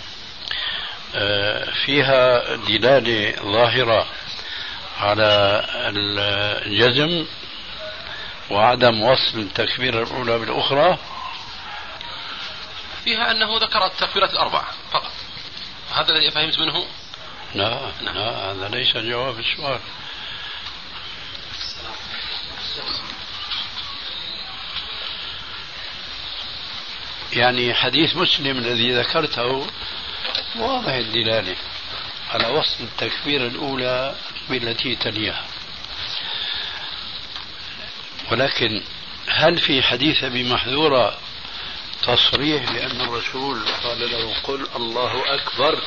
فيها دلالة ظاهرة على الجزم وعدم وصل التكبيرة الأولى بالأخرى. فيها أنه ذكر التكبيرات 4 فقط. هذا الذي فهمت منه. لا هذا ليس جواب السؤال. يعني حديث مسلم الذي ذكرته واضح الدلالة على وصل التكبيرة الأولى بالتي تليها، ولكن هل في حديث أبي محذورة تصريح بأن الرسول قال له قل الله أكبر؟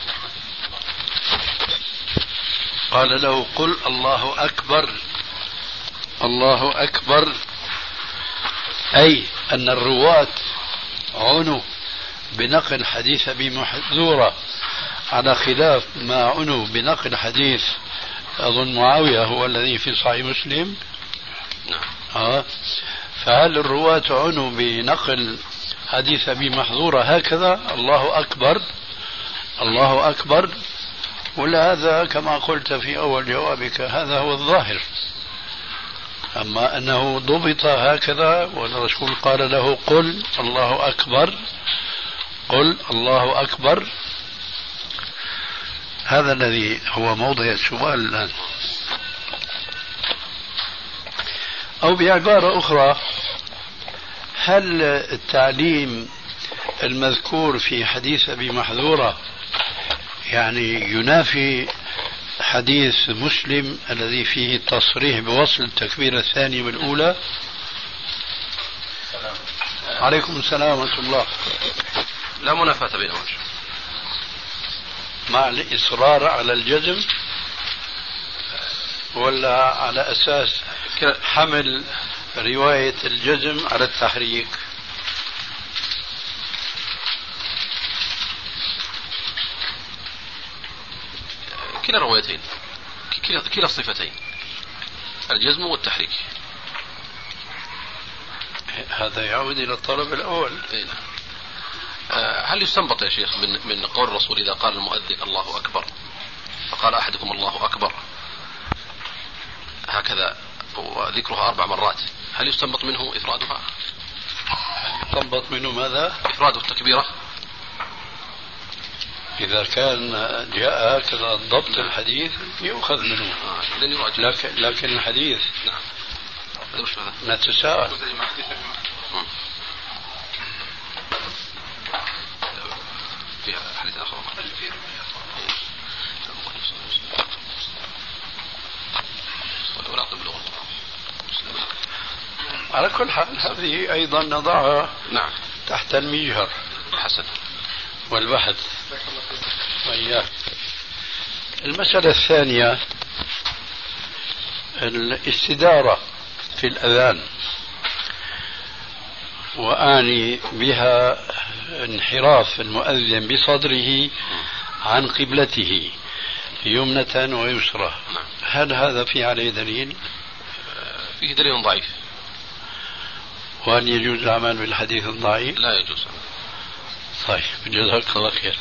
قال له قل الله أكبر الله أكبر، أي أن الرواة عنوا بنقل حديث أبي محذورة على خلاف ما عنوا بنقل حديث أظن معاوية هو الذي في صحيح مسلم. فهل الرواة عنوا بنقل حديث أبي محظورة هكذا الله أكبر الله أكبر، ولا هذا كما قلت في أول جوابك هذا هو الظاهر؟ أما أنه ضبط هكذا والرسول قال له قل الله أكبر قل الله أكبر، هذا الذي هو موضع السؤال الآن. أو بعبارة أخرى، هل التعليم المذكور في حديث أبي محذورة يعني ينافي حديث مسلم الذي فيه التصريح بوصل التكبيرة الثانية بالأولى؟ عليكم السلام ورحمة الله. لا منافاة بينهم مع الإصرار على الجزم ولا على أساس حمل رواية الجزم على التحريك؟ كلا الروايتين، كلا الصفتين، الجزم والتحريك. هذا يعود إلى الطلب الأول. هل يستنبط يا شيخ من قول الرسول إذا قال المؤذن الله أكبر فقال أحدكم الله أكبر هكذا وذكرها 4 مرات، هل يستنبط منه إفرادها؟ يستنبط منه ماذا؟ إفراد التكبيرة. إذا كان جاء هكذا ضبط الحديث يؤخذ منه. لكن الحديث نتساءل. فيها حديث آخر على كل حال هذه أيضا نضعها تحت المجهر حسن والبحث وإياه. المسألة الثانية الاستدارة في الأذان، وأعني بها انحراف المؤذن بصدره عن قبلته يمنة ويسرى، هل هذا في عليه دليل؟ فيه دليل ضعيف. وهل يجوز العمل بالحديث الضعيف؟ لا يجوز. طيب جزاك الله خير.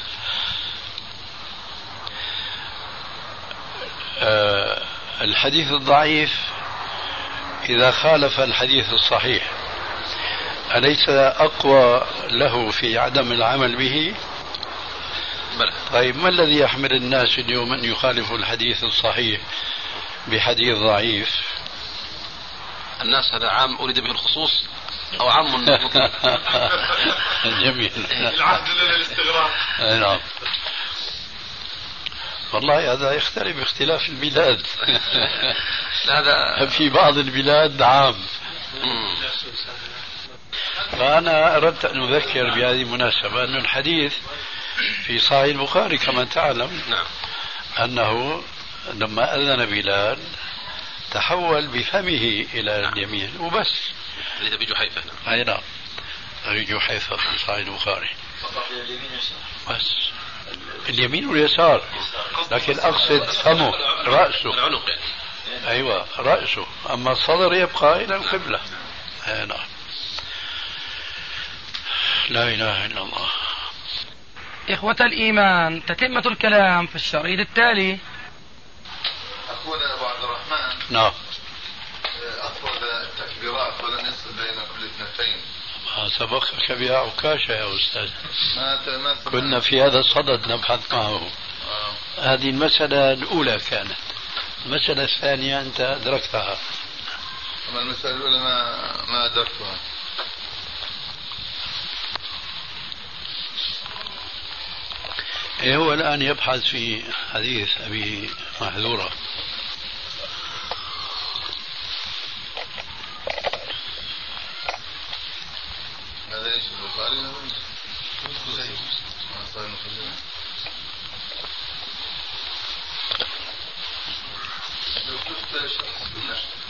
الحديث الضعيف إذا خالف الحديث الصحيح أليس أقوى له في عدم العمل به؟ بلى. طيب ما الذي يحمل الناس اليوم أن يخالفوا الحديث الصحيح بحديث ضعيف؟ الناس هذا عام أريد به الخصوص أو عام جميل. العهد للاستغراق. نعم. والله هذا يختلف باختلاف البلاد. هذا في بعض البلاد عام. فأنا أردت أن أذكر بهذه المناسبة أن الحديث في صحيح البخاري كما تعلم أنه لما أذن بلال تحول بفمه إلى اليمين وبس. حديث أبي جحيفة. أي نعم أبي جحيفة في صحيح البخاري. بس اليمين واليسار، لكن أقصد فمه رأسه. العنق يعني. أيوة رأسه، أما الصدر يبقى إلى القبلة. نعم. لا إله إلا الله. إخوة الإيمان، تتمة الكلام في الشريط التالي. أخونا أبو عبد الرحمن. نعم. أفرد التكبيرات ولم يصل بين كل اثنتين. ما سبقك بها عكاشة يا أستاذ. ما كنا في هذا الصدد نبحث معه. هذه المسألة الأولى كانت. المسألة الثانية أنت أدركتها. أما المسألة الأولى ما أدركتها. هو الآن يبحث في حديث أبي محذورة. هذا ايش البخاري؟ لو كنت